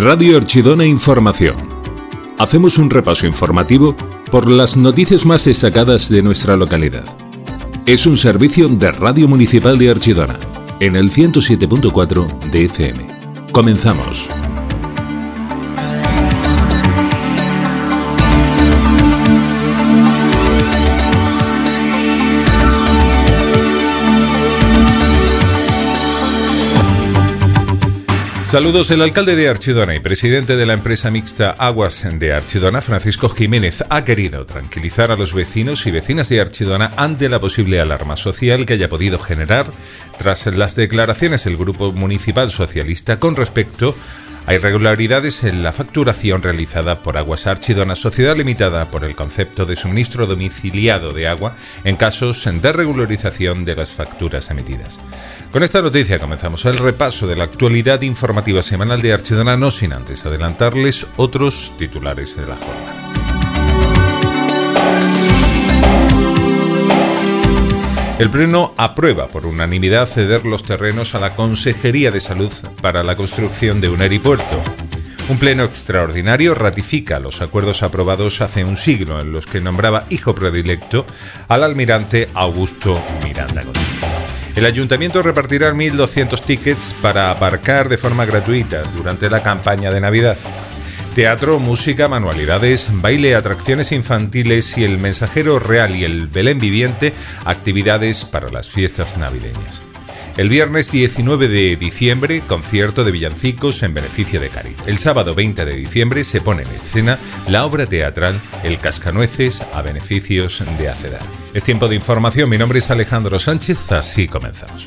Radio Archidona Información. Hacemos un repaso informativo por las noticias más destacadas de nuestra localidad. Es un servicio de Radio Municipal de Archidona, en el 107.4 de FM. Comenzamos. Saludos. El alcalde de Archidona y presidente de la empresa mixta Aguas de Archidona, Francisco Jiménez, ha querido tranquilizar a los vecinos y vecinas de Archidona ante la posible alarma social que haya podido generar tras las declaraciones del Grupo Municipal Socialista con respecto a irregularidades en la facturación realizada por Aguas Archidona, sociedad limitada por el concepto de suministro domiciliado de agua en casos de regularización de las facturas emitidas. Con esta noticia comenzamos el repaso de la actualidad informativa semanal de Archidona, no sin antes adelantarles otros titulares de la jornada. El Pleno aprueba por unanimidad ceder los terrenos a la Consejería de Salud para la construcción de un aeropuerto. Un pleno extraordinario ratifica los acuerdos aprobados hace un siglo en los que nombraba hijo predilecto al almirante Augusto Miranda Godín. El ayuntamiento repartirá 1.200 tickets para aparcar de forma gratuita durante la campaña de Navidad. Teatro, música, manualidades, baile, atracciones infantiles y el mensajero real y el Belén viviente, actividades para las fiestas navideñas. El viernes 19 de diciembre, concierto de villancicos en beneficio de Cáritas. El sábado 20 de diciembre se pone en escena la obra teatral El Cascanueces a beneficios de ACEDAR. Es tiempo de información, mi nombre es Alejandro Sánchez, así comenzamos.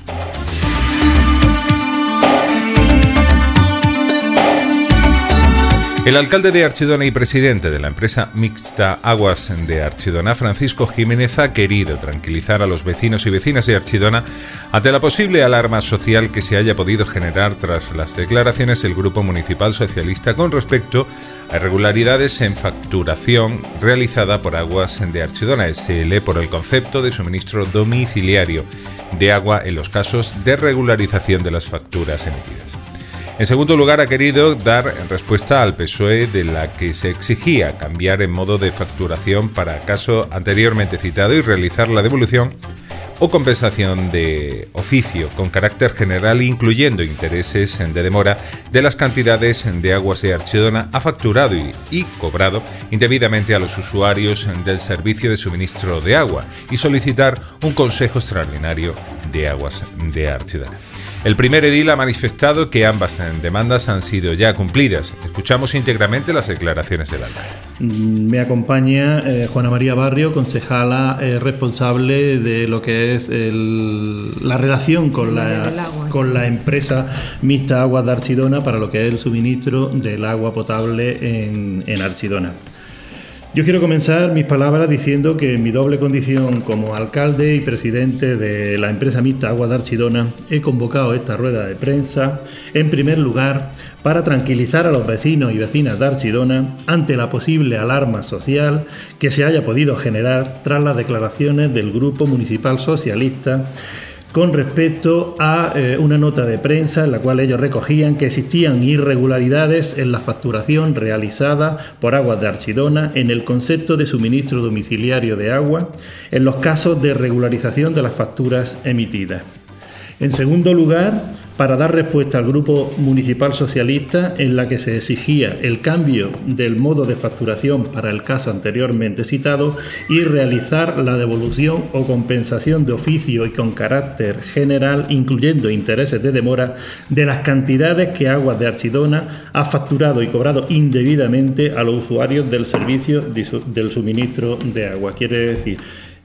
El alcalde de Archidona y presidente de la empresa mixta Aguas de Archidona, Francisco Jiménez, ha querido tranquilizar a los vecinos y vecinas de Archidona ante la posible alarma social que se haya podido generar tras las declaraciones del Grupo Municipal Socialista con respecto a irregularidades en facturación realizada por Aguas de Archidona SL por el concepto de suministro domiciliario de agua en los casos de regularización de las facturas emitidas. En segundo lugar, ha querido dar respuesta al PSOE de la que se exigía cambiar en modo de facturación para caso anteriormente citado y realizar la devolución o compensación de oficio con carácter general, incluyendo intereses de demora de las cantidades de Aguas de Archidona ha facturado y cobrado indebidamente a los usuarios del servicio de suministro de agua y solicitar un consejo extraordinario de Aguas de Archidona. El primer edil ha manifestado que ambas demandas han sido ya cumplidas. Escuchamos íntegramente las declaraciones del alcalde. Me acompaña Juana María Barrio, concejala responsable de lo que es la relación con la empresa mixta Aguas de Archidona para lo que es el suministro del agua potable en Archidona. Yo quiero comenzar mis palabras diciendo que en mi doble condición como alcalde y presidente de la empresa mixta Aguas de Archidona he convocado esta rueda de prensa, en primer lugar, para tranquilizar a los vecinos y vecinas de Archidona ante la posible alarma social que se haya podido generar tras las declaraciones del Grupo Municipal Socialista con respecto a una nota de prensa en la cual ellos recogían que existían irregularidades en la facturación realizada por Aguas de Archidona en el concepto de suministro domiciliario de agua en los casos de regularización de las facturas emitidas. En segundo lugar, para dar respuesta al Grupo Municipal Socialista en la que se exigía el cambio del modo de facturación para el caso anteriormente citado y realizar la devolución o compensación de oficio y con carácter general, incluyendo intereses de demora, de las cantidades que Aguas de Archidona ha facturado y cobrado indebidamente a los usuarios del servicio del suministro de agua. Quiere decir,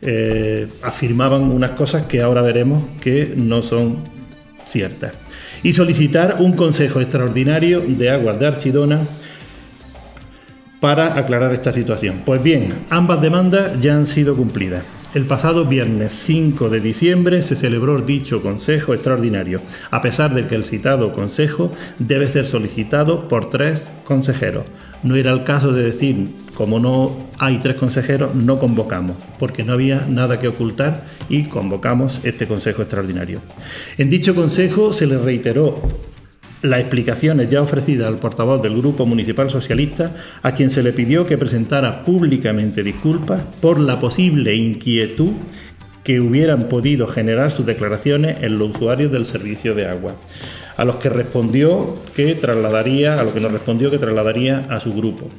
afirmaban unas cosas que ahora veremos que no son ciertas. Y solicitar un consejo extraordinario de Aguas de Archidona para aclarar esta situación. Pues bien, ambas demandas ya han sido cumplidas. El pasado viernes 5 de diciembre se celebró dicho Consejo Extraordinario, a pesar de que el citado Consejo debe ser solicitado por 3 consejeros. No era el caso de decir, como no hay 3 consejeros, no convocamos, porque no había nada que ocultar y convocamos este Consejo Extraordinario. En dicho Consejo se le reiteró las explicaciones ya ofrecidas al portavoz del Grupo Municipal Socialista, a quien se le pidió que presentara públicamente disculpas por la posible inquietud que hubieran podido generar sus declaraciones en los usuarios del servicio de agua, a los que nos respondió que trasladaría a su grupo.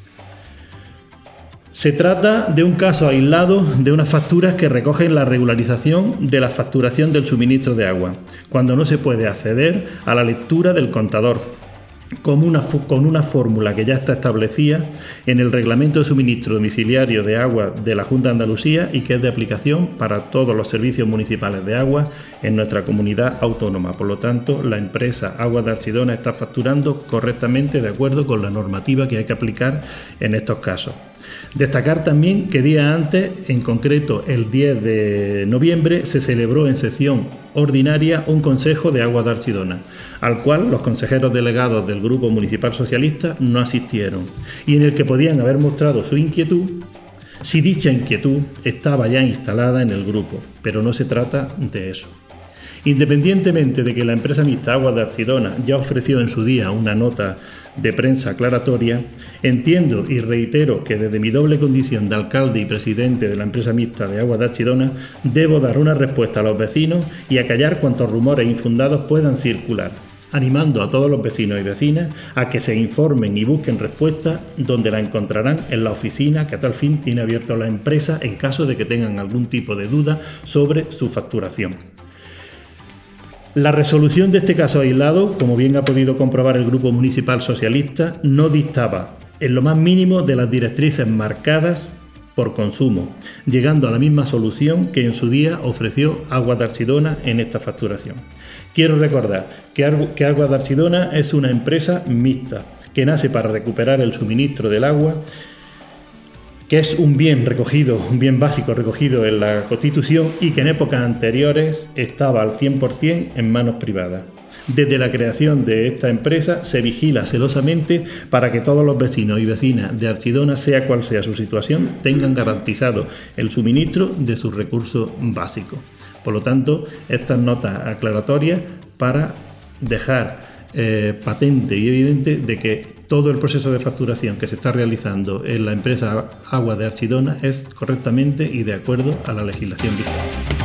Se trata de un caso aislado de unas facturas que recogen la regularización de la facturación del suministro de agua, cuando no se puede acceder a la lectura del contador, con una fórmula que ya está establecida en el Reglamento de Suministro Domiciliario de Agua de la Junta de Andalucía y que es de aplicación para todos los servicios municipales de agua en nuestra comunidad autónoma. Por lo tanto, la empresa Aguas de Archidona está facturando correctamente de acuerdo con la normativa que hay que aplicar en estos casos. Destacar también que días antes, en concreto el 10 de noviembre, se celebró en sesión ordinaria un Consejo de Aguas de Archidona, al cual los consejeros delegados del Grupo Municipal Socialista no asistieron y en el que podían haber mostrado su inquietud si dicha inquietud estaba ya instalada en el grupo, pero no se trata de eso. Independientemente de que la empresa mixta Aguas de Archidona ya ofreció en su día una nota de prensa aclaratoria, entiendo y reitero que desde mi doble condición de alcalde y presidente de la empresa mixta de Aguas de Archidona debo dar una respuesta a los vecinos y acallar cuantos rumores infundados puedan circular, animando a todos los vecinos y vecinas a que se informen y busquen respuestas donde la encontrarán en la oficina que a tal fin tiene abierto la empresa en caso de que tengan algún tipo de duda sobre su facturación. La resolución de este caso aislado, como bien ha podido comprobar el Grupo Municipal Socialista, no distaba en lo más mínimo de las directrices marcadas por consumo, llegando a la misma solución que en su día ofreció Aguas de Archidona en esta facturación. Quiero recordar que Aguas de Archidona es una empresa mixta que nace para recuperar el suministro del agua, que es un bien básico recogido en la Constitución y que en épocas anteriores estaba al 100% en manos privadas. Desde la creación de esta empresa se vigila celosamente para que todos los vecinos y vecinas de Archidona, sea cual sea su situación, tengan garantizado el suministro de sus recursos básicos. Por lo tanto, estas notas aclaratorias para dejar patente y evidente de que todo el proceso de facturación que se está realizando en la empresa Aguas de Archidona es correctamente y de acuerdo a la legislación vigente.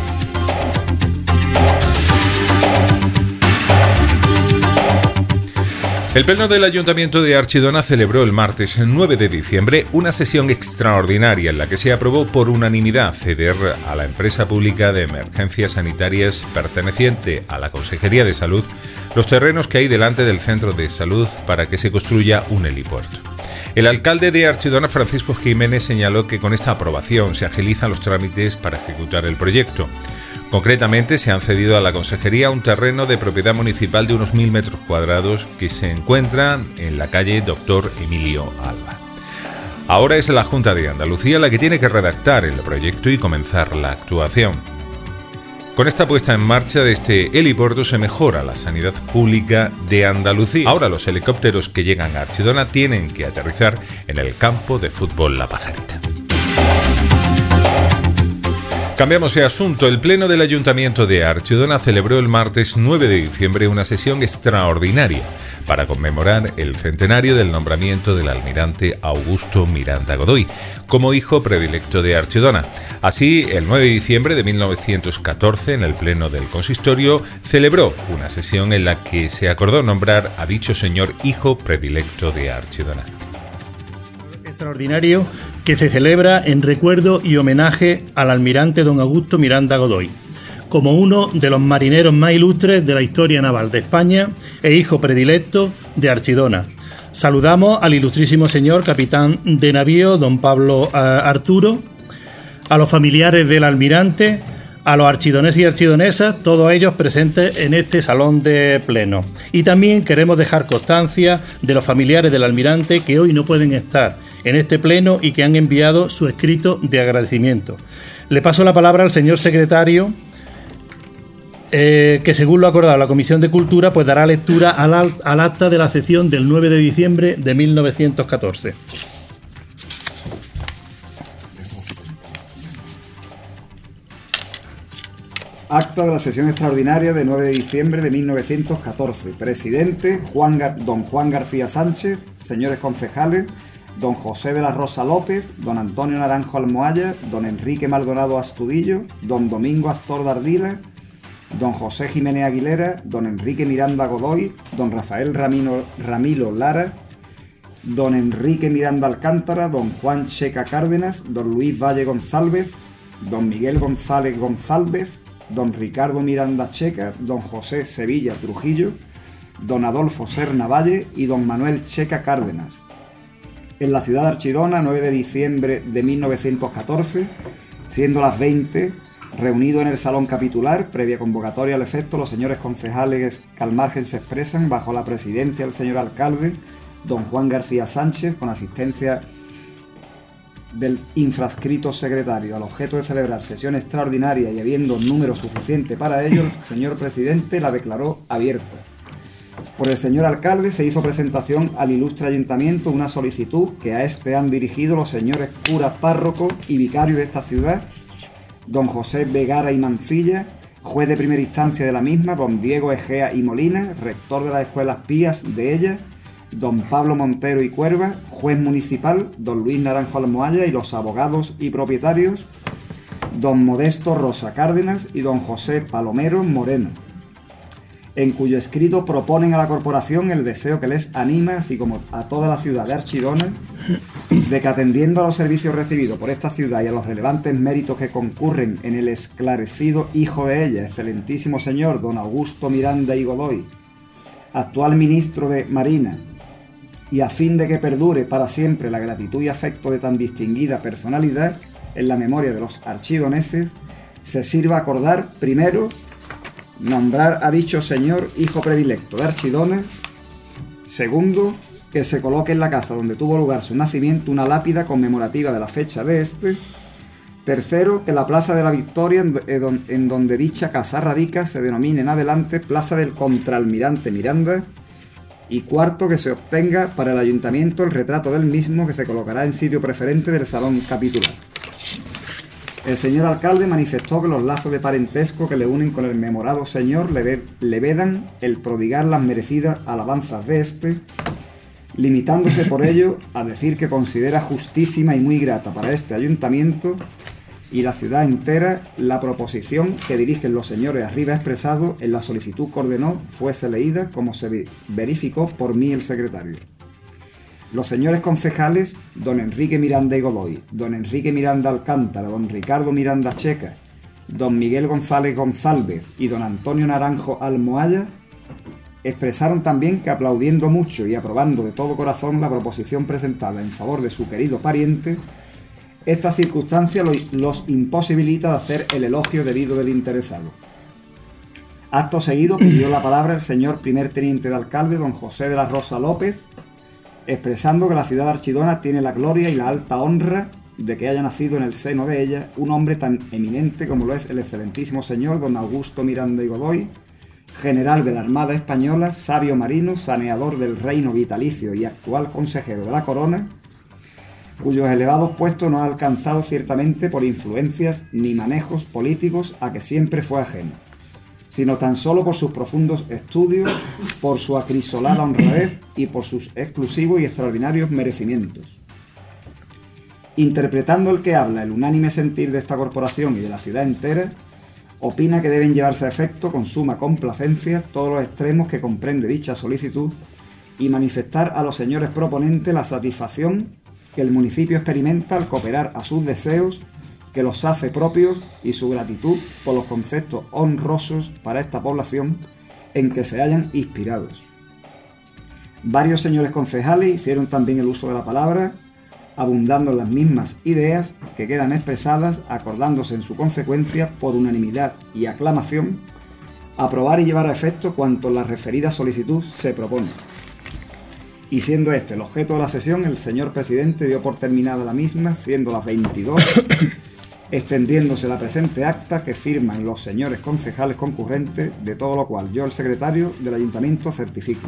El Pleno del Ayuntamiento de Archidona celebró el martes 9 de diciembre una sesión extraordinaria en la que se aprobó por unanimidad ceder a la empresa pública de emergencias sanitarias perteneciente a la Consejería de Salud los terrenos que hay delante del centro de salud para que se construya un helipuerto. El alcalde de Archidona, Francisco Jiménez, señaló que con esta aprobación se agilizan los trámites para ejecutar el proyecto. Concretamente, se han cedido a la Consejería un terreno de propiedad municipal de unos 1.000 metros cuadrados que se encuentra en la calle Doctor Emilio Alba. Ahora es la Junta de Andalucía la que tiene que redactar el proyecto y comenzar la actuación. Con esta puesta en marcha de este helipuerto se mejora la sanidad pública de Andalucía. Ahora los helicópteros que llegan a Archidona tienen que aterrizar en el campo de fútbol La Pajarita. Cambiamos de asunto. El Pleno del Ayuntamiento de Archidona celebró el martes 9 de diciembre una sesión extraordinaria para conmemorar el centenario del nombramiento del almirante Augusto Miranda Godoy como hijo predilecto de Archidona. Así, el 9 de diciembre de 1914, en el Pleno del Consistorio, celebró una sesión en la que se acordó nombrar a dicho señor hijo predilecto de Archidona. Extraordinario que se celebra en recuerdo y homenaje al almirante don Augusto Miranda Godoy, como uno de los marineros más ilustres de la historia naval de España e hijo predilecto de Archidona. Saludamos al ilustrísimo señor capitán de navío don Pablo Arturo, a los familiares del almirante, a los archidoneses y archidonesas, todos ellos presentes en este salón de pleno. Y también queremos dejar constancia de los familiares del almirante que hoy no pueden estar en este pleno y que han enviado su escrito de agradecimiento. Le paso la palabra al señor secretario, que según lo acordado la Comisión de Cultura, pues dará lectura al acta de la sesión del 9 de diciembre de 1914. Acta de la sesión extraordinaria de 9 de diciembre de 1914. Presidente, don Juan García Sánchez. Señores concejales, don José de la Rosa López, don Antonio Naranjo Almohaya, don Enrique Maldonado Astudillo, don Domingo Astor de Ardila, don José Jiménez Aguilera, don Enrique Miranda Godoy, don Rafael Ramilo Lara, don Enrique Miranda Alcántara, don Juan Checa Cárdenas, don Luis Valle González, don Miguel González González, don Ricardo Miranda Checa, don José Sevilla Trujillo, don Adolfo Serna Valle y don Manuel Checa Cárdenas. En la ciudad de Archidona, 9 de diciembre de 1914, siendo las 20, reunido en el salón capitular, previa convocatoria al efecto, los señores concejales que al margen se expresan bajo la presidencia del señor alcalde, don Juan García Sánchez, con asistencia del infrascrito secretario, al objeto de celebrar sesión extraordinaria y habiendo número suficiente para ello, el señor presidente la declaró abierta. Por el señor alcalde se hizo presentación al ilustre ayuntamiento una solicitud que a este han dirigido los señores curas párrocos y vicarios de esta ciudad, don José Vegara y Mancilla, juez de primera instancia de la misma, don Diego Egea y Molina, rector de las escuelas pías de ella, don Pablo Montero y Cuerva, juez municipal, don Luis Naranjo Almohaya y los abogados y propietarios, don Modesto Rosa Cárdenas y don José Palomero Moreno, en cuyo escrito proponen a la corporación el deseo que les anima, así como a toda la ciudad de Archidona, de que atendiendo a los servicios recibidos por esta ciudad y a los relevantes méritos que concurren en el esclarecido hijo de ella, excelentísimo señor don Augusto Miranda y Godoy, actual ministro de Marina, y a fin de que perdure para siempre la gratitud y afecto de tan distinguida personalidad en la memoria de los archidoneses, se sirva acordar, primero, nombrar a dicho señor hijo predilecto de Archidona. Segundo, que se coloque en la casa donde tuvo lugar su nacimiento una lápida conmemorativa de la fecha de este. Tercero, que la plaza de la Victoria en donde dicha casa radica se denomine en adelante Plaza del Contraalmirante Miranda. Y cuarto, que se obtenga para el ayuntamiento el retrato del mismo, que se colocará en sitio preferente del salón capitular. El señor alcalde manifestó que los lazos de parentesco que le unen con el memorado señor le vedan el prodigar las merecidas alabanzas de este, limitándose por ello a decir que considera justísima y muy grata para este ayuntamiento y la ciudad entera la proposición que dirigen los señores arriba expresado en la solicitud que ordenó fuese leída como se verificó por mí el secretario. Los señores concejales, don Enrique Miranda y Godoy, don Enrique Miranda Alcántara, don Ricardo Miranda Checa, don Miguel González González y don Antonio Naranjo Almohaya, expresaron también que aplaudiendo mucho y aprobando de todo corazón la proposición presentada en favor de su querido pariente, esta circunstancia los imposibilita de hacer el elogio debido del interesado. Acto seguido pidió la palabra el señor primer teniente de alcalde, don José de la Rosa López, expresando que la ciudad de Archidona tiene la gloria y la alta honra de que haya nacido en el seno de ella un hombre tan eminente como lo es el excelentísimo señor don Augusto Miranda y Godoy, general de la Armada Española, sabio marino, saneador del reino vitalicio y actual consejero de la corona, cuyos elevados puestos no ha alcanzado ciertamente por influencias ni manejos políticos a que siempre fue ajeno, sino tan solo por sus profundos estudios, por su acrisolada honradez y por sus exclusivos y extraordinarios merecimientos. Interpretando el que habla el unánime sentir de esta corporación y de la ciudad entera, opina que deben llevarse a efecto con suma complacencia todos los extremos que comprende dicha solicitud y manifestar a los señores proponentes la satisfacción que el municipio experimenta al cooperar a sus deseos, que los hace propios, y su gratitud por los conceptos honrosos para esta población en que se hayan inspirados. Varios señores concejales hicieron también el uso de la palabra, abundando en las mismas ideas que quedan expresadas, acordándose en su consecuencia, por unanimidad y aclamación, aprobar y llevar a efecto cuanto la referida solicitud se propone. Y siendo este el objeto de la sesión, el señor presidente dio por terminada la misma, siendo las 22, extendiéndose la presente acta que firman los señores concejales concurrentes, de todo lo cual yo, el secretario del ayuntamiento, certifico.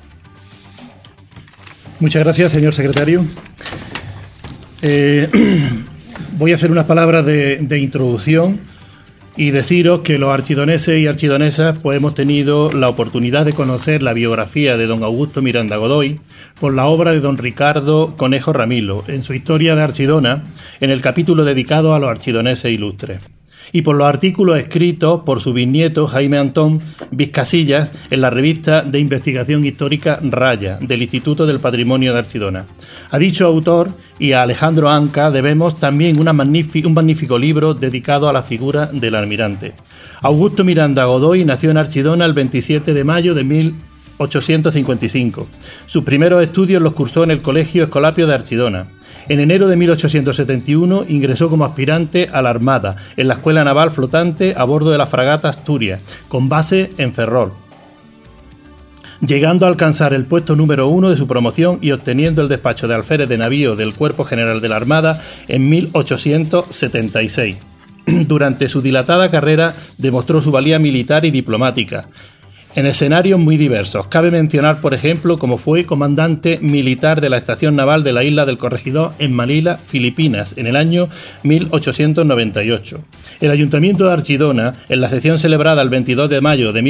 Muchas gracias, señor secretario. Voy a hacer unas palabras de introducción Y deciros que los archidoneses y archidonesas pues hemos tenido la oportunidad de conocer la biografía de don Augusto Miranda Godoy por la obra de don Ricardo Conejo Ramilo, en su Historia de Archidona, en el capítulo dedicado a los archidoneses ilustres, y por los artículos escritos por su bisnieto Jaime Antón Vizcasillas en la revista de investigación histórica Raya, del Instituto del Patrimonio de Archidona. A dicho autor y a Alejandro Anca debemos también un magnífico libro dedicado a la figura del almirante. Augusto Miranda Godoy nació en Archidona el 27 de mayo de 1855. Sus primeros estudios los cursó en el Colegio Escolapio de Archidona. En enero de 1871 ingresó como aspirante a la Armada, en la Escuela Naval Flotante a bordo de la fragata Asturias, con base en Ferrol, llegando a alcanzar el puesto número 1 de su promoción y obteniendo el despacho de alférez de navío del Cuerpo General de la Armada en 1876. Durante su dilatada carrera demostró su valía militar y diplomática en escenarios muy diversos. Cabe mencionar, por ejemplo, como fue comandante militar de la estación naval de la isla del Corregidor en Manila, Filipinas, en el año 1898. El Ayuntamiento de Archidona, en la sesión celebrada el 22 de mayo de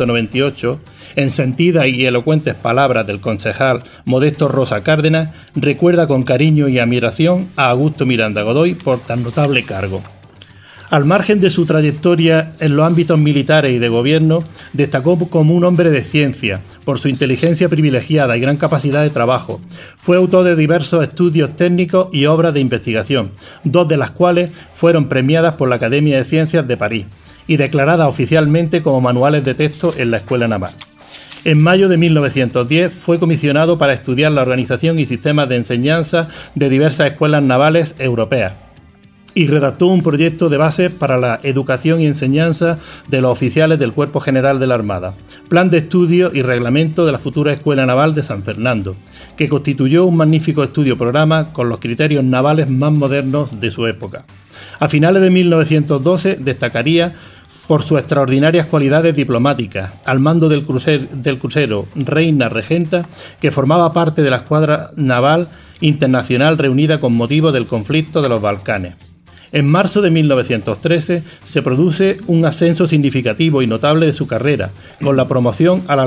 1898, en sentidas y elocuentes palabras del concejal Modesto Rosa Cárdenas, recuerda con cariño y admiración a Augusto Miranda Godoy por tan notable cargo. Al margen de su trayectoria en los ámbitos militares y de gobierno, destacó como un hombre de ciencia, por su inteligencia privilegiada y gran capacidad de trabajo. Fue autor de diversos estudios técnicos y obras de investigación, dos de las cuales fueron premiadas por la Academia de Ciencias de París y declaradas oficialmente como manuales de texto en la Escuela Naval. En mayo de 1910 fue comisionado para estudiar la organización y sistemas de enseñanza de diversas escuelas navales europeas, y redactó un proyecto de base para la educación y enseñanza de los oficiales del Cuerpo General de la Armada, plan de estudio y reglamento de la futura Escuela Naval de San Fernando, que constituyó un magnífico estudio-programa con los criterios navales más modernos de su época. A finales de 1912 destacaría por sus extraordinarias cualidades diplomáticas, al mando del crucero Reina Regenta, que formaba parte de la escuadra naval internacional reunida con motivo del conflicto de los Balcanes. En marzo de 1913 se produce un ascenso significativo y notable de su carrera, con la promoción al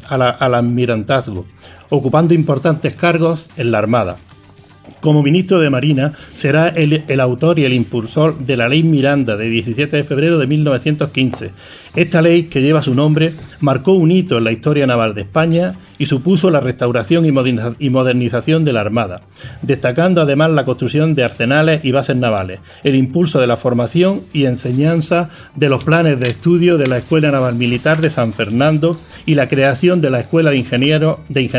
almirantazgo, ocupando importantes cargos en la Armada. Como ministro de Marina, será el autor y el impulsor de la Ley Miranda de 17 de febrero de 1915. Esta ley, que lleva su nombre, marcó un hito en la historia naval de España y supuso la restauración y modernización de la Armada, destacando además la construcción de arsenales y bases navales, el impulso de la formación y enseñanza de los planes de estudio de la Escuela Naval Militar de San Fernando y la creación de la Escuela de Ingenieros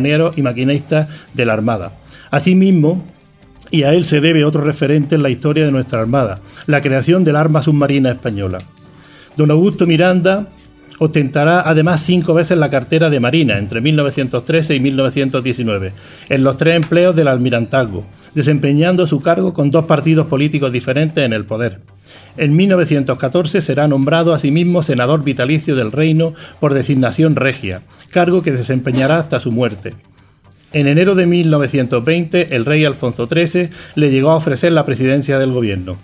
y Maquinistas de la Armada. Asimismo, y a él se debe otro referente en la historia de nuestra Armada, la creación del arma submarina española. Don Augusto Miranda ostentará además 5 veces la cartera de Marina entre 1913 y 1919, en los 3 empleos del almirantazgo, desempeñando su cargo con 2 partidos políticos diferentes en el poder. En 1914 será nombrado asimismo senador vitalicio del Reino por designación regia, cargo que desempeñará hasta su muerte. En enero de 1920, el rey Alfonso XIII le llegó a ofrecer la presidencia del gobierno,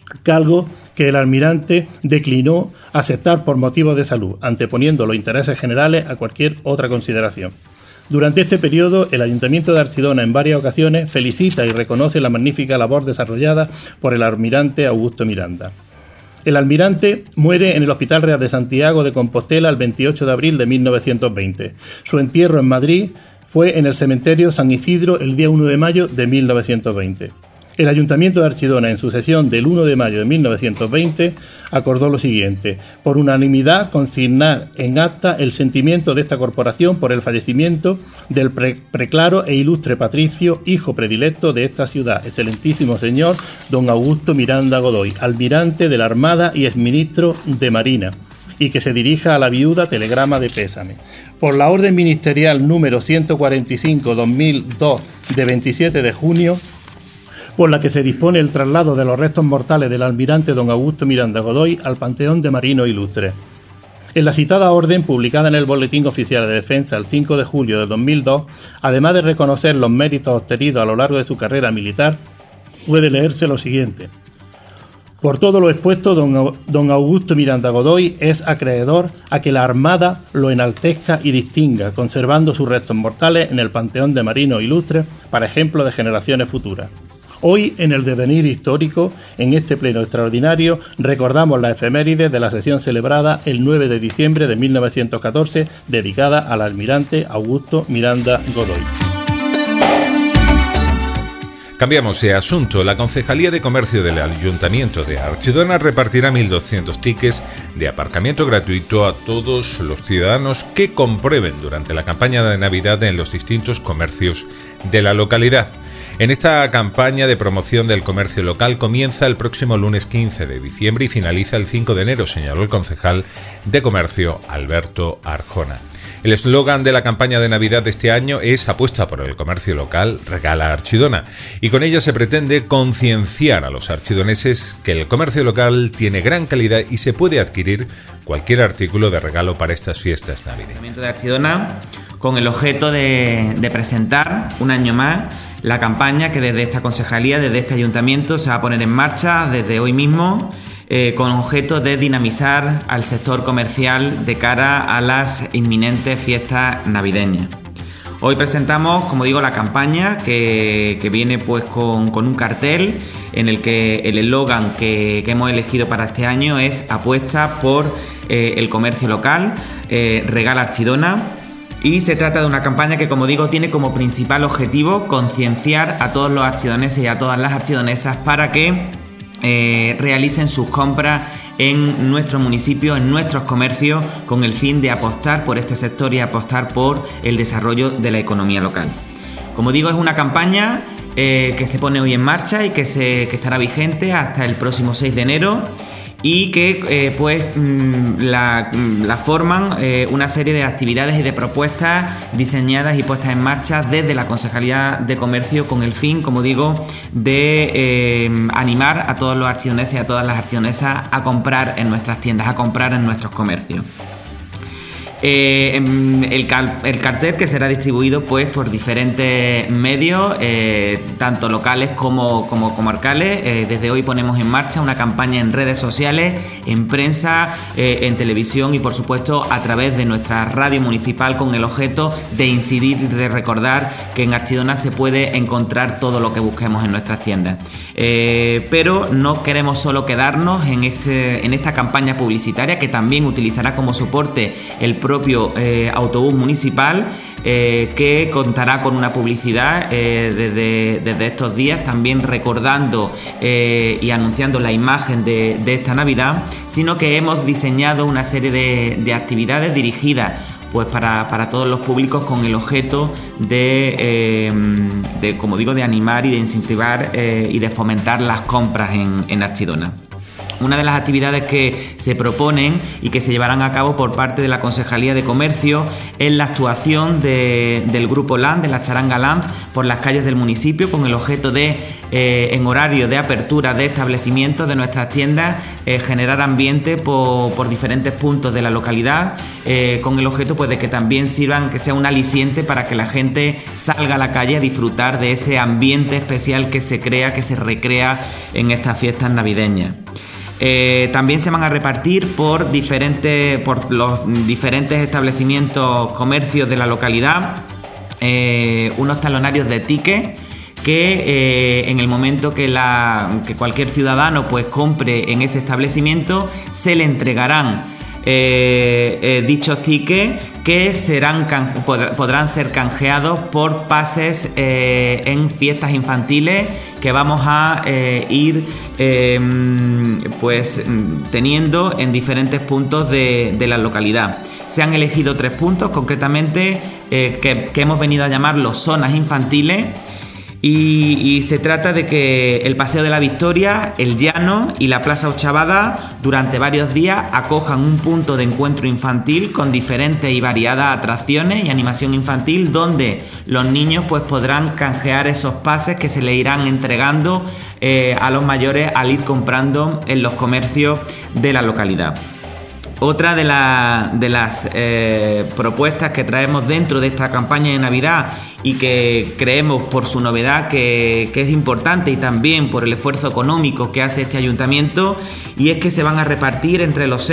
cargo que el almirante declinó aceptar por motivos de salud, anteponiendo los intereses generales a cualquier otra consideración. Durante este periodo, el Ayuntamiento de Archidona en varias ocasiones felicita y reconoce la magnífica labor desarrollada por el almirante Augusto Miranda. El almirante muere en el Hospital Real de Santiago de Compostela el 28 de abril de 1920. Su entierro en Madrid fue en el cementerio San Isidro el día 1 de mayo de 1920. El Ayuntamiento de Archidona, en su sesión del 1 de mayo de 1920, acordó lo siguiente: por unanimidad, consignar en acta el sentimiento de esta corporación por el fallecimiento del preclaro e ilustre patricio, hijo predilecto de esta ciudad, excelentísimo señor don Augusto Miranda Godoy, almirante de la Armada y exministro de Marina, y que se dirija a la viuda telegrama de pésame. Por la orden ministerial número 145/2002 de 27 de junio, por la que se dispone el traslado de los restos mortales del almirante don Augusto Miranda Godoy al Panteón de Marinos Ilustres. En la citada orden, publicada en el Boletín Oficial de Defensa el 5 de julio de 2002, además de reconocer los méritos obtenidos a lo largo de su carrera militar, puede leerse lo siguiente: Por todo lo expuesto, don Augusto Miranda Godoy es acreedor a que la Armada lo enaltezca y distinga, conservando sus restos mortales en el Panteón de Marinos Ilustres para ejemplo de generaciones futuras. Hoy, en el devenir histórico, en este pleno extraordinario, recordamos la efeméride de la sesión celebrada el 9 de diciembre de 1914, dedicada al almirante Augusto Miranda Godoy. Cambiamos de asunto. La Concejalía de Comercio del Ayuntamiento de Archidona repartirá 1.200 tickets de aparcamiento gratuito a todos los ciudadanos que comprueben durante la campaña de Navidad en los distintos comercios de la localidad. En esta campaña de promoción del comercio local comienza el próximo lunes 15 de diciembre y finaliza el 5 de enero, señaló el concejal de Comercio Alberto Arjona. El eslogan de la campaña de Navidad de este año es Apuesta por el comercio local, regala Archidona, y con ella se pretende concienciar a los archidoneses que el comercio local tiene gran calidad y se puede adquirir cualquier artículo de regalo para estas fiestas navideñas. De Archidona, con el objeto de presentar un año más la campaña que desde esta concejalía, desde este ayuntamiento, se va a poner en marcha desde hoy mismo, con objeto de dinamizar al sector comercial de cara a las inminentes fiestas navideñas. Hoy presentamos, como digo, la campaña que viene pues con un cartel en el que el eslogan que hemos elegido para este año es Apuesta por el comercio local, regala Archidona. Y se trata de una campaña que, como digo, tiene como principal objetivo concienciar a todos los archidoneses y a todas las archidonesas para que realicen sus compras en nuestro municipio, en nuestros comercios, con el fin de apostar por este sector y apostar por el desarrollo de la economía local. Como digo, es una campaña que se pone hoy en marcha y que estará vigente hasta el próximo 6 de enero y que la forman una serie de actividades y de propuestas diseñadas y puestas en marcha desde la Concejalía de Comercio con el fin, como digo, de animar a todos los archidoneses y a todas las archidonesas a comprar en nuestras tiendas, a comprar en nuestros comercios. El cartel que será distribuido pues por diferentes medios, tanto locales como comarcales. Desde hoy ponemos en marcha una campaña en redes sociales, en prensa, en televisión y por supuesto a través de nuestra radio municipal, con el objeto de incidir y de recordar que en Archidona se puede encontrar todo lo que busquemos en nuestras tiendas. Pero no queremos solo quedarnos en esta campaña publicitaria, que también utilizará como soporte el propio autobús municipal, que contará con una publicidad desde estos días, también recordando y anunciando la imagen de esta Navidad, sino que hemos diseñado una serie de actividades dirigidas pues para todos los públicos, con el objeto de como digo, de animar y de incentivar y de fomentar las compras en Archidona. Una de las actividades que se proponen y que se llevarán a cabo por parte de la Concejalía de Comercio es la actuación del Grupo LAND, de la Charanga LAND, por las calles del municipio, con el objeto de, en horario de apertura de establecimientos de nuestras tiendas, generar ambiente por diferentes puntos de la localidad, con el objeto pues de que también sirvan, que sea un aliciente para que la gente salga a la calle a disfrutar de ese ambiente especial que se crea, que se recrea en estas fiestas navideñas. También se van a repartir por los diferentes establecimientos, comercios de la localidad, unos talonarios de ticket que en el momento que cualquier ciudadano pues compre en ese establecimiento, se le entregarán dichos tickets, que podrán ser canjeados por pases en fiestas infantiles que vamos a ir teniendo en diferentes puntos de la localidad. Se han elegido 3 puntos concretamente que hemos venido a llamar los zonas infantiles. Y se trata de que el Paseo de la Victoria, el Llano y la Plaza Ochavada durante varios días acojan un punto de encuentro infantil con diferentes y variadas atracciones y animación infantil, donde los niños pues podrán canjear esos pases que se les irán entregando a los mayores al ir comprando en los comercios de la localidad. Otra de las propuestas que traemos dentro de esta campaña de Navidad y que creemos por su novedad que es importante, y también por el esfuerzo económico que hace este ayuntamiento, y es que se van a repartir entre los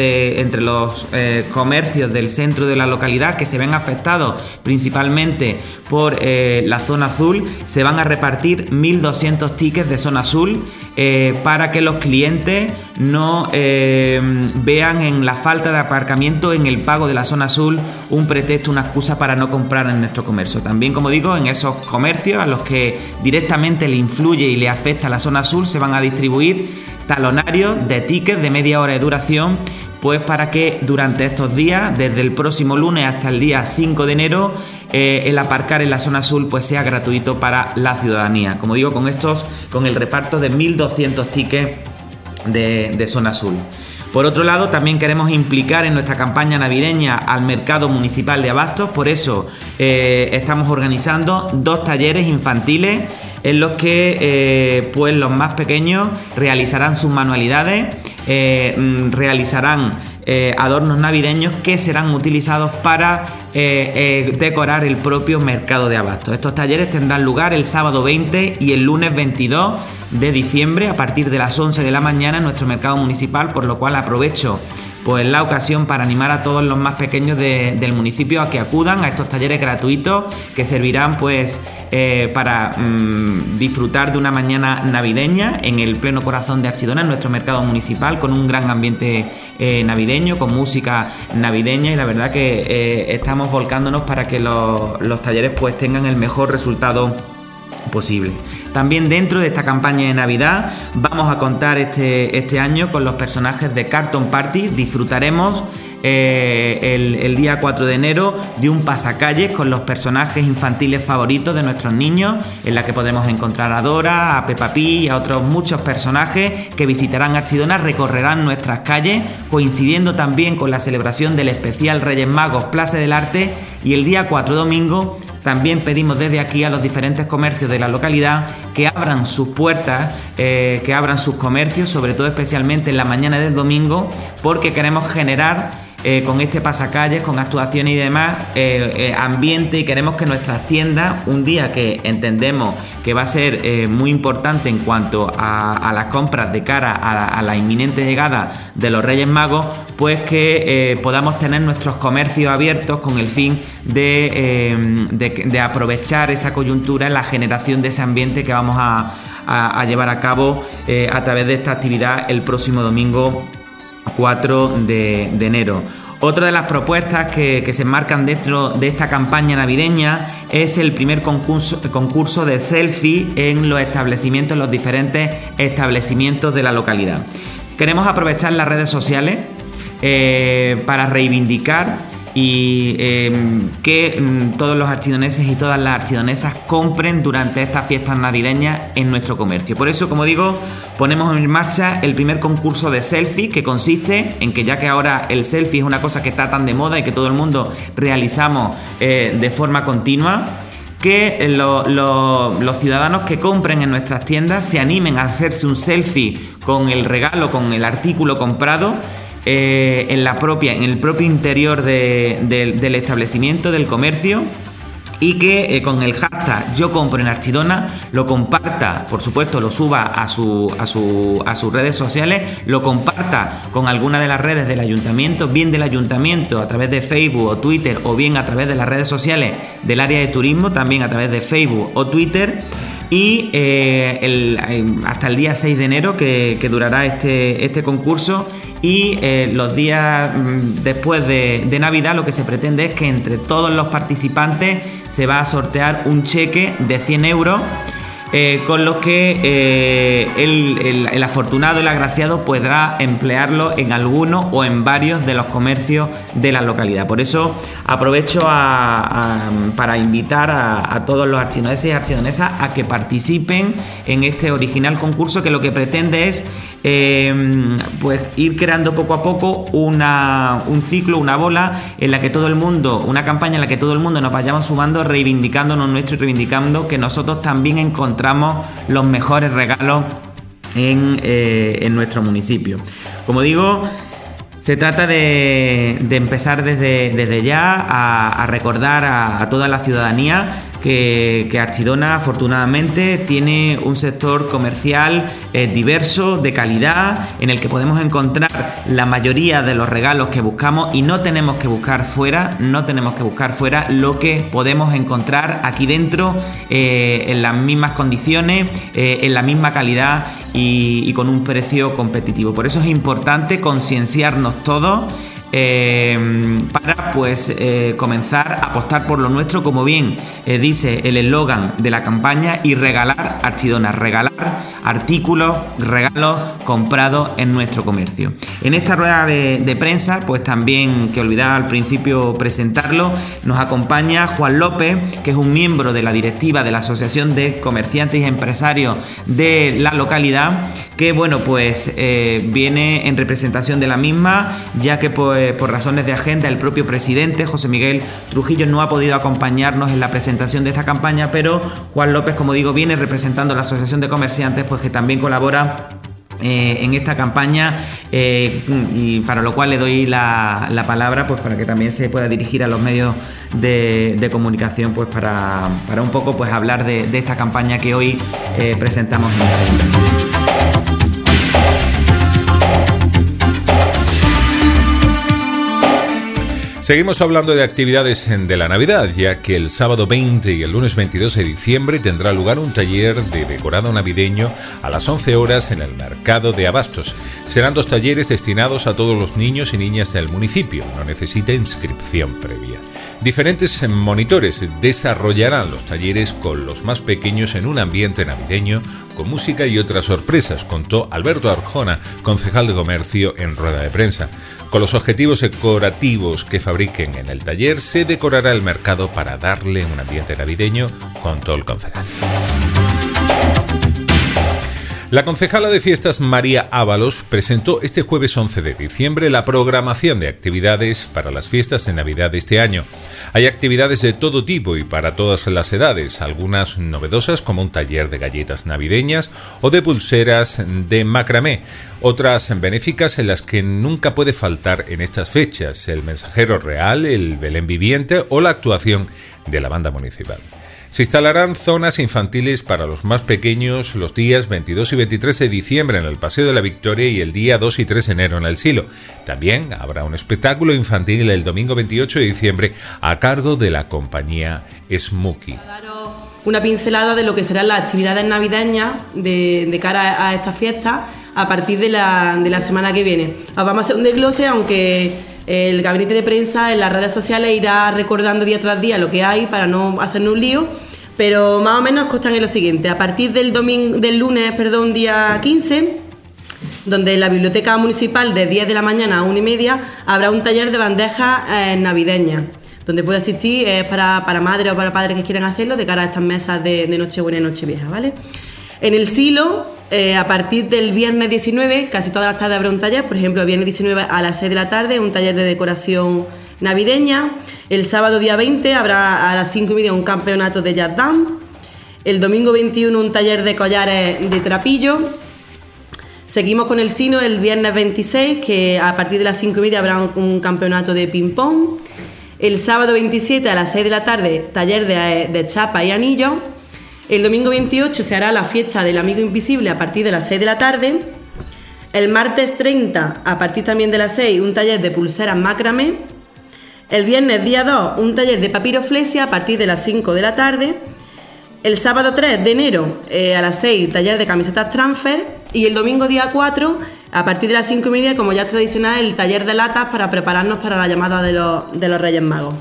comercios del centro de la localidad que se ven afectados principalmente por la zona azul. Se van a repartir 1.200 tickets de zona azul para que los clientes no vean en la falta de aparcamiento en el pago de la zona azul un pretexto, una excusa para no comprar en nuestro comercio. También, como digo, en esos comercios a los que directamente le influye y le afecta la zona azul se van a distribuir talonarios de tickets de media hora de duración, pues para que durante estos días, desde el próximo lunes hasta el día 5 de enero, el aparcar en la zona azul pues sea gratuito para la ciudadanía. Como digo, con el reparto de 1.200 tickets de zona azul. Por otro lado, también queremos implicar en nuestra campaña navideña al mercado municipal de abastos. Por eso estamos organizando 2 talleres infantiles en los que pues los más pequeños realizarán sus manualidades, realizarán adornos navideños que serán utilizados para decorar el propio mercado de abastos. Estos talleres tendrán lugar el sábado 20 y el lunes 22 de diciembre a partir de las 11 de la mañana en nuestro mercado municipal, por lo cual aprovecho pues la ocasión para animar a todos los más pequeños del municipio a que acudan a estos talleres gratuitos que servirán pues para disfrutar de una mañana navideña en el pleno corazón de Archidona, en nuestro mercado municipal, con un gran ambiente navideño, con música navideña, y la verdad que estamos volcándonos para que los talleres pues tengan el mejor resultado posible. También dentro de esta campaña de Navidad vamos a contar este año con los personajes de Cartoon Party. Disfrutaremos el día 4 de enero de un pasacalles con los personajes infantiles favoritos de nuestros niños, en la que podemos encontrar a Dora, a Peppa Pig y a otros muchos personajes que visitarán Archidona, recorrerán nuestras calles, coincidiendo también con la celebración del especial Reyes Magos Plaza del Arte. Y el día 4 domingo también pedimos desde aquí a los diferentes comercios de la localidad que abran sus puertas, que abran sus comercios, sobre todo especialmente en la mañana del domingo, porque queremos generar con este pasacalles, con actuaciones y demás, ambiente, y queremos que nuestras tiendas, un día que entendemos que va a ser muy importante en cuanto a las compras de cara a la inminente llegada de los Reyes Magos, pues que podamos tener nuestros comercios abiertos con el fin de aprovechar esa coyuntura en la generación de ese ambiente que vamos a llevar a cabo a través de esta actividad el próximo domingo 4 de enero. Otra de las propuestas que se enmarcan dentro de esta campaña navideña es el primer concurso de selfie en los establecimientos, en los diferentes establecimientos de la localidad. Queremos aprovechar las redes sociales para reivindicar y que todos los archidoneses y todas las archidonesas compren durante estas fiestas navideñas en nuestro comercio. Por eso, como digo, ponemos en marcha el primer concurso de selfie, que consiste en que, ya que ahora el selfie es una cosa que está tan de moda y que todo el mundo realizamos de forma continua, que los ciudadanos que compren en nuestras tiendas se animen a hacerse un selfie con el regalo, con el artículo comprado, en el propio interior del establecimiento, del comercio, y que con el hashtag Yo Compro en Archidona lo comparta, por supuesto lo suba a sus redes sociales, lo comparta con alguna de las redes del ayuntamiento, bien del ayuntamiento a través de Facebook o Twitter, o bien a través de las redes sociales del área de turismo, también a través de Facebook o Twitter. Y hasta el día 6 de enero que durará este concurso, y los días después de Navidad lo que se pretende es que entre todos los participantes se va a sortear un cheque de 100 euros con los que el afortunado, el agraciado, podrá emplearlo en alguno o en varios de los comercios de la localidad. Por eso aprovecho para invitar a todos los archidoneses y archidonesas a que participen en este original concurso, que lo que pretende es pues ir creando poco a poco un ciclo, una bola en la que todo el mundo, una campaña en la que todo el mundo nos vayamos sumando, reivindicándonos nuestro y reivindicando que nosotros también encontramos los mejores regalos en nuestro municipio. Como digo, se trata de empezar desde ya a recordar a toda la ciudadanía que Archidona afortunadamente tiene un sector comercial diverso, de calidad, en el que podemos encontrar la mayoría de los regalos que buscamos y no tenemos que buscar fuera lo que podemos encontrar aquí dentro en las mismas condiciones, en la misma calidad y con un precio competitivo. Por eso es importante concienciarnos todos para comenzar a apostar por lo nuestro, como bien dice el eslogan de la campaña, y regalar Archidona, regalar artículos, regalos comprados en nuestro comercio. En esta rueda de prensa, pues también, que olvidaba al principio presentarlo, nos acompaña Juan López, que es un miembro de la directiva de la Asociación de Comerciantes y Empresarios de la localidad, que viene en representación de la misma, ya que por razones de agenda el propio presidente José Miguel Trujillo no ha podido acompañarnos en la presentación de esta campaña, pero Juan López, como digo, viene representando a la Asociación de Comerciantes, pues que también colabora en esta campaña, y para lo cual le doy la palabra, pues para que también se pueda dirigir a los medios de comunicación, pues para un poco pues hablar de esta campaña que hoy presentamos en la Junta. Seguimos hablando de actividades de la Navidad, ya que el sábado 20 y el lunes 22 de diciembre tendrá lugar un taller de decorado navideño a las 11 horas en el Mercado de Abastos. Serán 2 talleres destinados a todos los niños y niñas del municipio, no necesita inscripción previa. Diferentes monitores desarrollarán los talleres con los más pequeños en un ambiente navideño, con música y otras sorpresas, contó Alberto Arjona, concejal de Comercio, en rueda de prensa. Con los objetivos decorativos que fabriquen en el taller, se decorará el mercado para darle un ambiente navideño, contó el concejal. La concejala de Fiestas María Ábalos presentó este jueves 11 de diciembre la programación de actividades para las fiestas de Navidad de este año. Hay actividades de todo tipo y para todas las edades, algunas novedosas como un taller de galletas navideñas o de pulseras de macramé, otras benéficas en las que nunca puede faltar en estas fechas el mensajero real, el Belén viviente o la actuación de la banda municipal. Se instalarán zonas infantiles para los más pequeños los días 22 y 23 de diciembre en el Paseo de la Victoria y el día 2 y 3 de enero en el Silo. También habrá un espectáculo infantil el domingo 28 de diciembre a cargo de la compañía Smuki. Una pincelada de lo que serán las actividades navideñas de cara a esta fiesta a partir de la semana que viene. Vamos a hacer un desglose, aunque el gabinete de prensa en las redes sociales irá recordando día tras día lo que hay para no hacernos un lío, pero más o menos constan en lo siguiente. A partir del lunes, día 15, donde en la biblioteca municipal de 10 de la mañana a 1:30 habrá un taller de bandejas navideñas, donde puede asistir para madres o para padres que quieran hacerlo de cara a estas mesas de Nochebuena y Nochevieja, ¿vale? En el Silo, a partir del viernes 19, casi todas las tardes habrá un taller. Por ejemplo, el viernes 19 a las 6 de la tarde, un taller de decoración navideña. El sábado día 20 habrá a las 5:30 un campeonato de jazz dance. El domingo 21 un taller de collares de trapillo. Seguimos con el Sino el viernes 26, que a partir de las 5:30 habrá un campeonato de ping-pong. El sábado 27 a las 6 de la tarde, taller de chapa y anillos. El domingo 28 se hará la fiesta del amigo invisible a partir de las 6 de la tarde. El martes 30, a partir también de las 6, un taller de pulseras macramé. El viernes día 2, un taller de papiroflexia a partir de las 5 de la tarde. El sábado 3 de enero, a las 6, taller de camisetas transfer. Y el domingo día 4, a partir de las 5:30, como ya es tradicional, el taller de latas para prepararnos para la llamada de los Reyes Magos.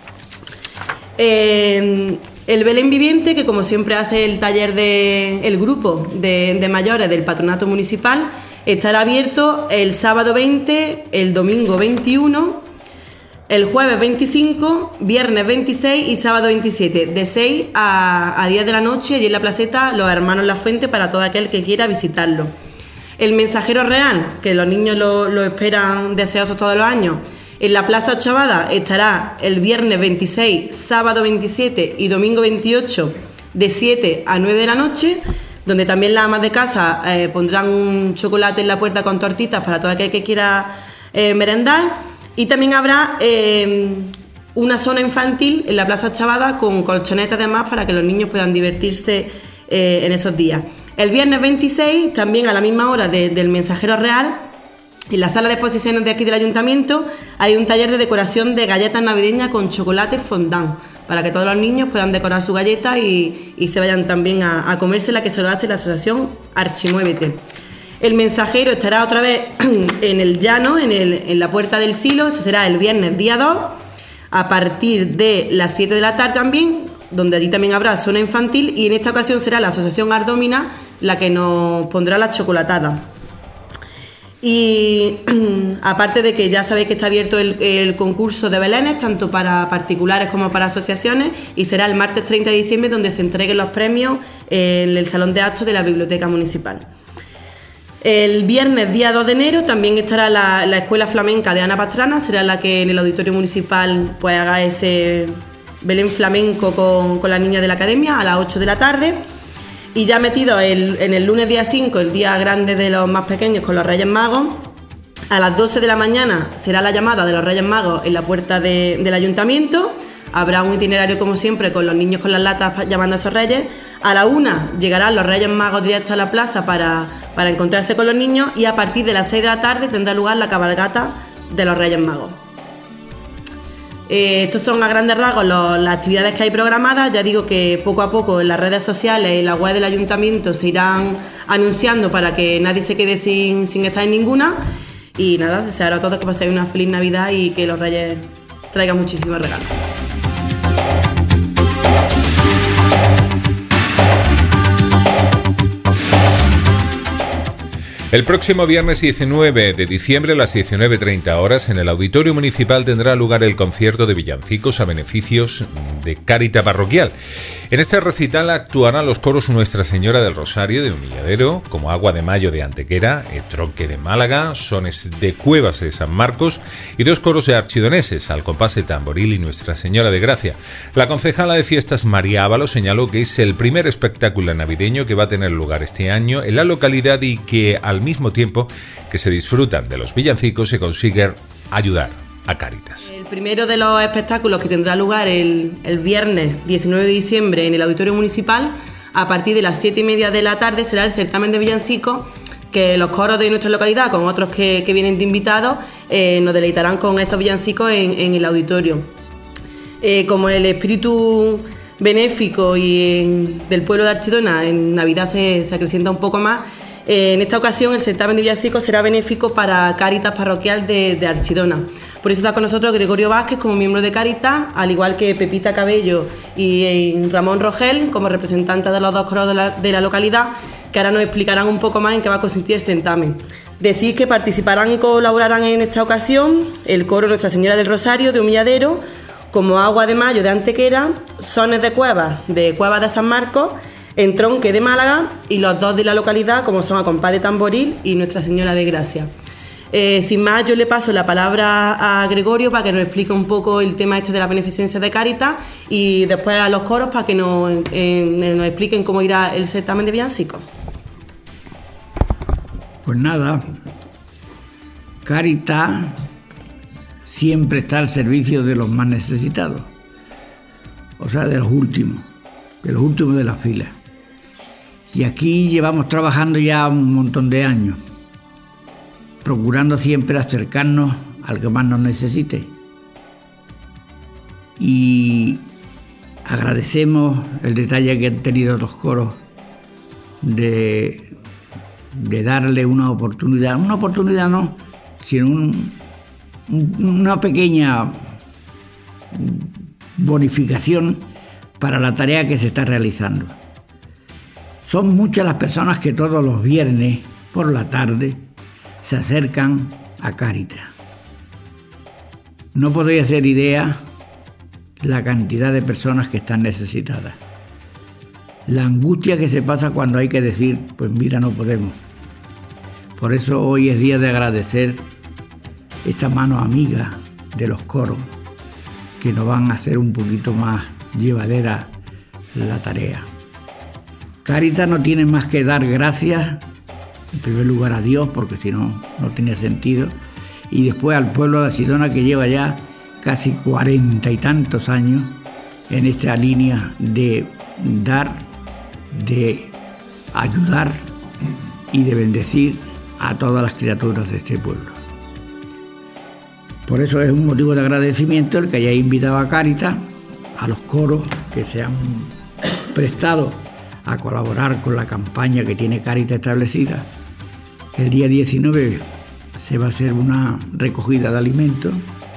El Belén Viviente, que como siempre hace el taller el grupo de mayores del Patronato Municipal, estará abierto el sábado 20, el domingo 21, el jueves 25, viernes 26 y sábado 27, de 6 a 10 de la noche, y en la placeta Los Hermanos La Fuente para todo aquel que quiera visitarlo. El mensajero real, que los niños lo esperan deseosos todos los años, en la Plaza Ochavada estará el viernes 26, sábado 27 y domingo 28 de 7 a 9 de la noche, donde también las amas de casa pondrán un chocolate en la puerta con tortitas para todo aquel que quiera merendar. Y también habrá una zona infantil en la Plaza Chavada con colchonetas además para que los niños puedan divertirse en esos días. El viernes 26, también a la misma hora del Mensajero Real, en la sala de exposiciones de aquí del Ayuntamiento hay un taller de decoración de galletas navideñas con chocolate fondant, para que todos los niños puedan decorar su galleta y se vayan también a comérsela, que se lo hace la asociación Archimuévete. El Mensajero estará otra vez en el llano, en la Puerta del Silo. Eso será el viernes día 2, a partir de las 7 de la tarde también, donde allí también habrá zona infantil, y en esta ocasión será la asociación Ardómina la que nos pondrá la chocolatada. Y aparte de que ya sabéis que está abierto el concurso de belenes, tanto para particulares como para asociaciones, y será el martes 30 de diciembre donde se entreguen los premios en el Salón de Actos de la Biblioteca Municipal. El viernes día 2 de enero también estará la Escuela Flamenca de Ana Pastrana, será la que en el Auditorio Municipal pues haga ese Belén flamenco con la niña de la academia a las 8 de la tarde. Y ya metido en el lunes día 5, el día grande de los más pequeños con los Reyes Magos, a las 12 de la mañana será la llamada de los Reyes Magos en la puerta del Ayuntamiento. Habrá un itinerario como siempre con los niños con las latas llamando a esos reyes. A la 1 llegarán los Reyes Magos directos a la plaza para encontrarse con los niños, y a partir de las 6 de la tarde tendrá lugar la cabalgata de los Reyes Magos. Estos son a grandes rasgos las actividades que hay programadas. Ya digo que poco a poco en las redes sociales y la web del Ayuntamiento se irán anunciando para que nadie se quede sin estar en ninguna. Y nada, desear a todos que paséis una feliz Navidad y que los Reyes traigan muchísimos regalos. El próximo viernes 19 de diciembre a las 19:30 horas en el Auditorio Municipal tendrá lugar el concierto de villancicos a beneficios de Cáritas Parroquial. En este recital actuarán los coros Nuestra Señora del Rosario de Humilladero, como Agua de Mayo de Antequera, Troque de Málaga, Sones de Cuevas de San Marcos y 2 coros de archidoneses, al compás de tamboril y Nuestra Señora de Gracia. La concejala de fiestas María Ábalos señaló que es el primer espectáculo navideño que va a tener lugar este año en la localidad y que al mismo tiempo que se disfrutan de los villancicos se consigue ayudar a Cáritas. El primero de los espectáculos que tendrá lugar el viernes 19 de diciembre en el Auditorio Municipal, a partir de las 7:30 de la tarde, será el certamen de villancicos, que los coros de nuestra localidad, con otros que vienen de invitados, nos deleitarán con esos villancicos en el auditorio. Como el espíritu benéfico del pueblo de Archidona en Navidad se acrecienta un poco más, en esta ocasión el certamen de villancicos será benéfico para Cáritas Parroquial de Archidona. Por eso está con nosotros Gregorio Vázquez como miembro de Cáritas, al igual que Pepita Cabello y Ramón Rogel como representantes de los 2 coros de la localidad, que ahora nos explicarán un poco más en qué va a consistir el certamen. Decir que participarán y colaborarán en esta ocasión el coro Nuestra Señora del Rosario de Humilladero, como Agua de Mayo de Antequera, Sones de Cuevas de San Marcos, Entronque de Málaga, y los 2 de la localidad, como son A Compás de Tamboril y Nuestra Señora de Gracia. Sin más, yo le paso la palabra a Gregorio para que nos explique un poco el tema de la beneficencia de Cáritas, y después a los coros para que nos expliquen cómo irá el certamen de villancicos. Pues nada, Cáritas siempre está al servicio de los más necesitados, o sea, de los últimos de la fila. Y aquí llevamos trabajando ya un montón de años, procurando siempre acercarnos al que más nos necesite. Y agradecemos el detalle que han tenido los coros de darle una oportunidad no, sino una pequeña bonificación para la tarea que se está realizando. Son muchas las personas que todos los viernes por la tarde se acercan a Cáritas. No podéis hacer idea la cantidad de personas que están necesitadas. La angustia que se pasa cuando hay que decir, pues mira, no podemos. Por eso hoy es día de agradecer esta mano amiga de los coros que nos van a hacer un poquito más llevadera la tarea. Cáritas no tiene más que dar gracias, en primer lugar a Dios, porque si no, no tiene sentido, y después al pueblo de Archidona, que lleva ya casi 40 y tantos años en esta línea de dar, de ayudar y de bendecir a todas las criaturas de este pueblo. Por eso es un motivo de agradecimiento el que hayáis invitado a Cáritas, a los coros que se han prestado a colaborar con la campaña que tiene Cáritas establecida. El día 19 se va a hacer una recogida de alimentos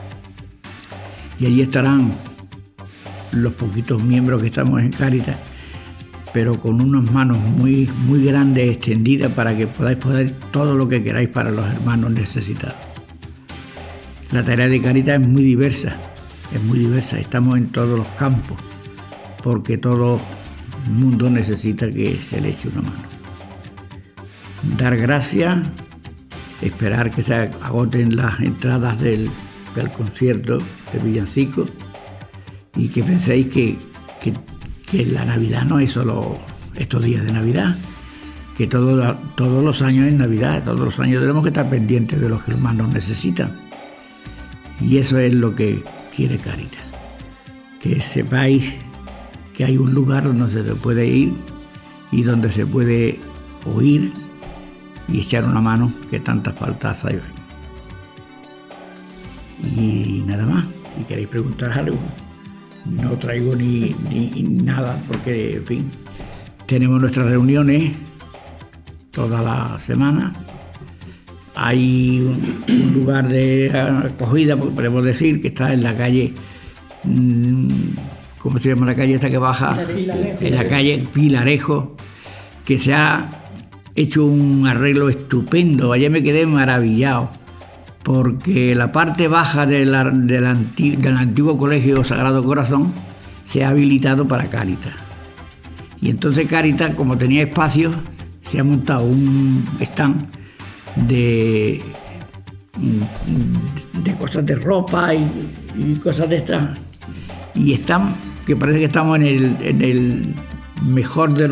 y allí estarán los poquitos miembros que estamos en Cáritas, pero con unas manos muy, muy grandes extendidas para que podáis poner todo lo que queráis para los hermanos necesitados. La tarea de Cáritas es muy diversa, estamos en todos los campos, porque todo el mundo necesita que se le eche una mano. Dar gracias, esperar que se agoten las entradas del concierto de villancicos y que penséis que la Navidad no es solo estos días de Navidad, que todos los años es Navidad, todos los años tenemos que estar pendientes de los que hermanos necesitan. Y eso es lo que quiere Cáritas, que sepáis que hay un lugar donde se puede ir y donde se puede oír y echar una mano, que tantas faltas hay hoy. Y nada más, si queréis preguntar algo, no traigo ni nada, porque en fin, tenemos nuestras reuniones toda la semana. Hay un lugar de acogida, podemos decir, que está en la calle, ¿cómo se llama la calle esta que baja? En la calle Pilarejo, que se ha hecho un arreglo estupendo. Ayer me quedé maravillado, porque la parte baja del antiguo Colegio Sagrado Corazón se ha habilitado para Cáritas. Y entonces Cáritas, como tenía espacio, se ha montado un stand de cosas de ropa y cosas de estas, y están, que parece que estamos en el mejor de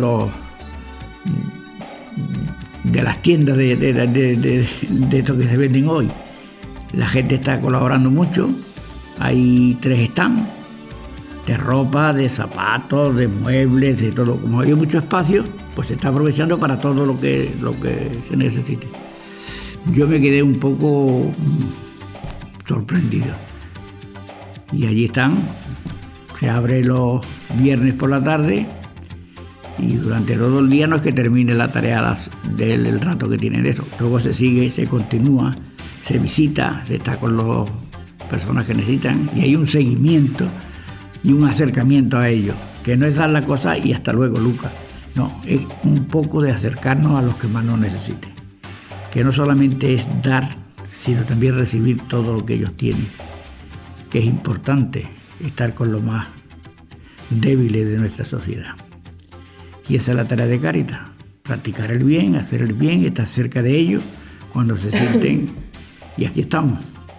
las tiendas de esto que se venden hoy. La gente está colaborando mucho. Hay 3 stands de ropa, de zapatos, de muebles, de todo. Como hay mucho espacio, pues se está aprovechando para todo lo que se necesite. Yo me quedé un poco sorprendido. Y allí están. Se abre los viernes por la tarde y durante todo el día no es que termine la tarea del rato que tienen eso. Luego se sigue, se continúa, se visita, se está con las personas que necesitan y hay un seguimiento y un acercamiento a ellos, que no es dar la cosa y hasta luego, Lucas. No, es un poco de acercarnos a los que más nos necesiten. Que no solamente es dar, sino también recibir todo lo que ellos tienen. Que es importante estar con los más débiles de nuestra sociedad. Y esa es la tarea de Cáritas. Practicar el bien, hacer el bien, estar cerca de ellos cuando se sienten. Y aquí estamos.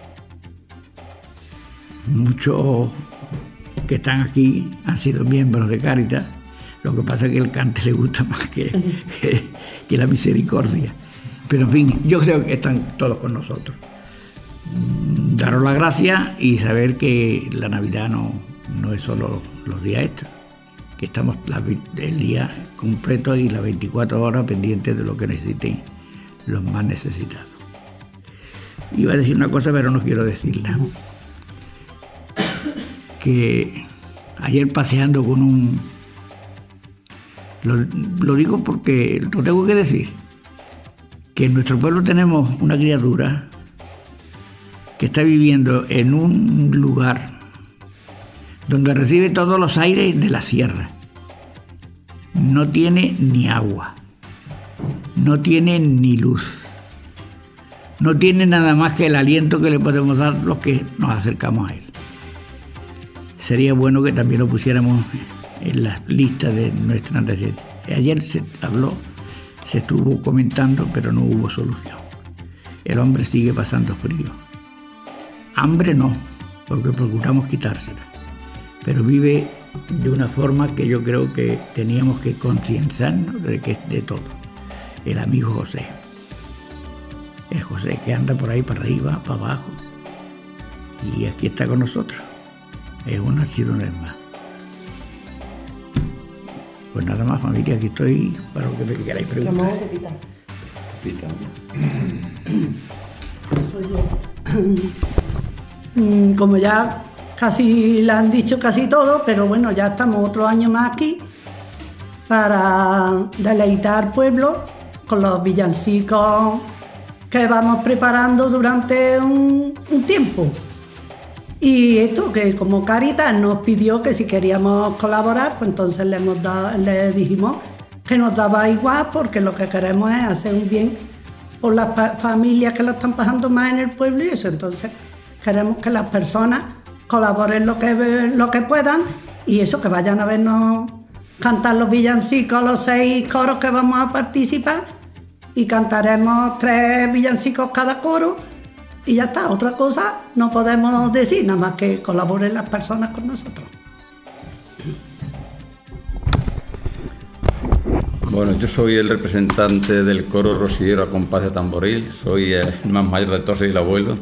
Muchos que están aquí han sido miembros de Cáritas. Lo que pasa es que el cante le gusta más que la misericordia. Pero en fin, yo creo que están todos con nosotros. Daros las gracias y saber que la Navidad no es solo los días estos, que estamos el día completo y las 24 horas pendientes de lo que necesiten los más necesitados. Iba a decir una cosa, pero no quiero decirla. Que ayer paseando con lo digo porque lo tengo que decir, que en nuestro pueblo tenemos una criatura que está viviendo en un lugar donde recibe todos los aires de la sierra. No tiene ni agua, no tiene ni luz, no tiene nada más que el aliento que le podemos dar los que nos acercamos a él. Sería bueno que también lo pusiéramos en las listas de nuestra antecedentes. Ayer se habló, se estuvo comentando, pero no hubo solución. El hombre sigue pasando frío. Hambre no, porque procuramos quitársela, pero vive de una forma que yo creo que teníamos que concienciarnos de que es de todo. El amigo José. El José que anda por ahí para arriba, para abajo. y aquí está con nosotros. Es un archidonés más. Pues nada más, familia, aquí estoy para lo que me queráis preguntar. Como ya casi le han dicho casi todo, pero bueno, ya estamos otro año más aquí para deleitar al pueblo con los villancicos que vamos preparando durante un tiempo. Y esto, que como Cáritas nos pidió que si queríamos colaborar, pues entonces le dijimos que nos daba igual, porque lo que queremos es hacer un bien por las familias que lo están pasando más en el pueblo y eso. Entonces queremos que las personas colaboren lo que puedan, y eso, que vayan a vernos cantar los villancicos, los 6 coros que vamos a participar, y cantaremos 3 villancicos cada coro. Y ya está, otra cosa no podemos decir, nada más que colaboren las personas con nosotros. Bueno, yo soy el representante del coro rociero a compás de tamboril, soy el más mayor de todos, soy el abuelo.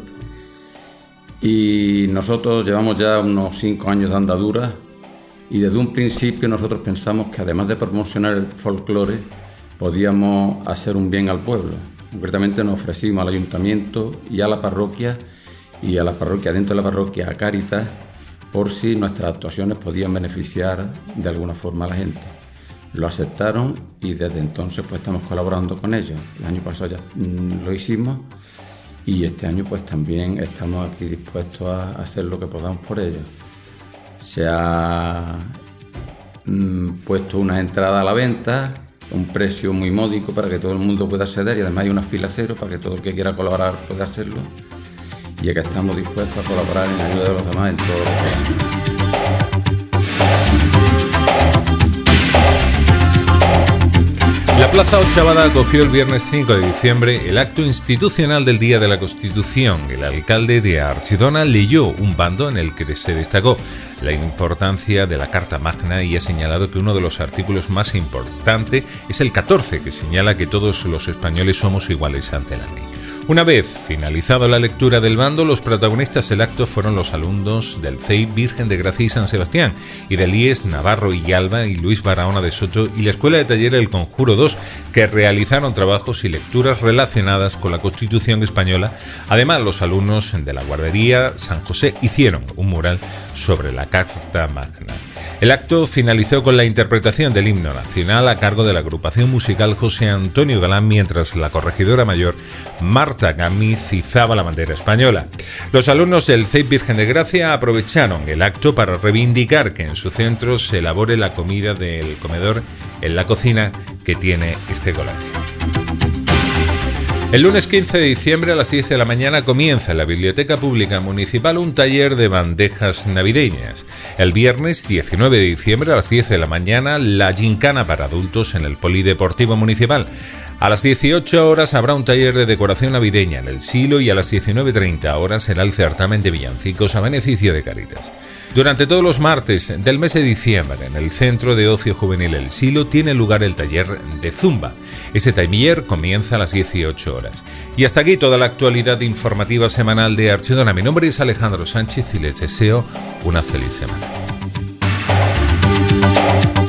Y nosotros llevamos ya unos 5 años de andadura, y desde un principio nosotros pensamos que además de promocionar el folclore, podíamos hacer un bien al pueblo. Concretamente nos ofrecimos al ayuntamiento y a la parroquia, dentro de la parroquia a Cáritas, por si nuestras actuaciones podían beneficiar de alguna forma a la gente. Lo aceptaron y desde entonces pues estamos colaborando con ellos. El año pasado ya lo hicimos, y este año pues también estamos aquí dispuestos a hacer lo que podamos por ellos. Se ha puesto una entrada a la venta, un precio muy módico para que todo el mundo pueda acceder, y además hay una fila cero para que todo el que quiera colaborar pueda hacerlo, y es que estamos dispuestos a colaborar en ayuda de los demás en todo lo que... La Plaza Ochavada acogió el viernes 5 de diciembre el acto institucional del Día de la Constitución. El alcalde de Archidona leyó un bando en el que se destacó la importancia de la Carta Magna y ha señalado que uno de los artículos más importantes es el 14, que señala que todos los españoles somos iguales ante la ley. Una vez finalizado la lectura del bando, los protagonistas del acto fueron los alumnos del CEI Virgen de Gracia y San Sebastián, y del IES Navarro y Alba y Luis Barahona de Soto, y la Escuela de Taller El Conjuro II, que realizaron trabajos y lecturas relacionadas con la Constitución española. Además, los alumnos de la guardería San José hicieron un mural sobre la Carta Magna. El acto finalizó con la interpretación del himno nacional a cargo de la agrupación musical José Antonio Galán, mientras la corregidora mayor Marta Gámez izaba la bandera española. Los alumnos del CEIP Virgen de Gracia aprovecharon el acto para reivindicar que en su centro se elabore la comida del comedor en la cocina que tiene este colegio. El lunes 15 de diciembre a las 10 de la mañana comienza en la Biblioteca Pública Municipal un taller de bandejas navideñas. El viernes 19 de diciembre a las 10 de la mañana la gincana para adultos en el Polideportivo Municipal. A las 18 horas habrá un taller de decoración navideña en el Silo, y a las 19:30 horas será el certamen de villancicos a beneficio de Cáritas. Durante todos los martes del mes de diciembre, en el Centro de Ocio Juvenil El Silo, tiene lugar el taller de Zumba. Ese taller comienza a las 18 horas. Y hasta aquí toda la actualidad informativa semanal de Archidona. Mi nombre es Alejandro Sánchez y les deseo una feliz semana.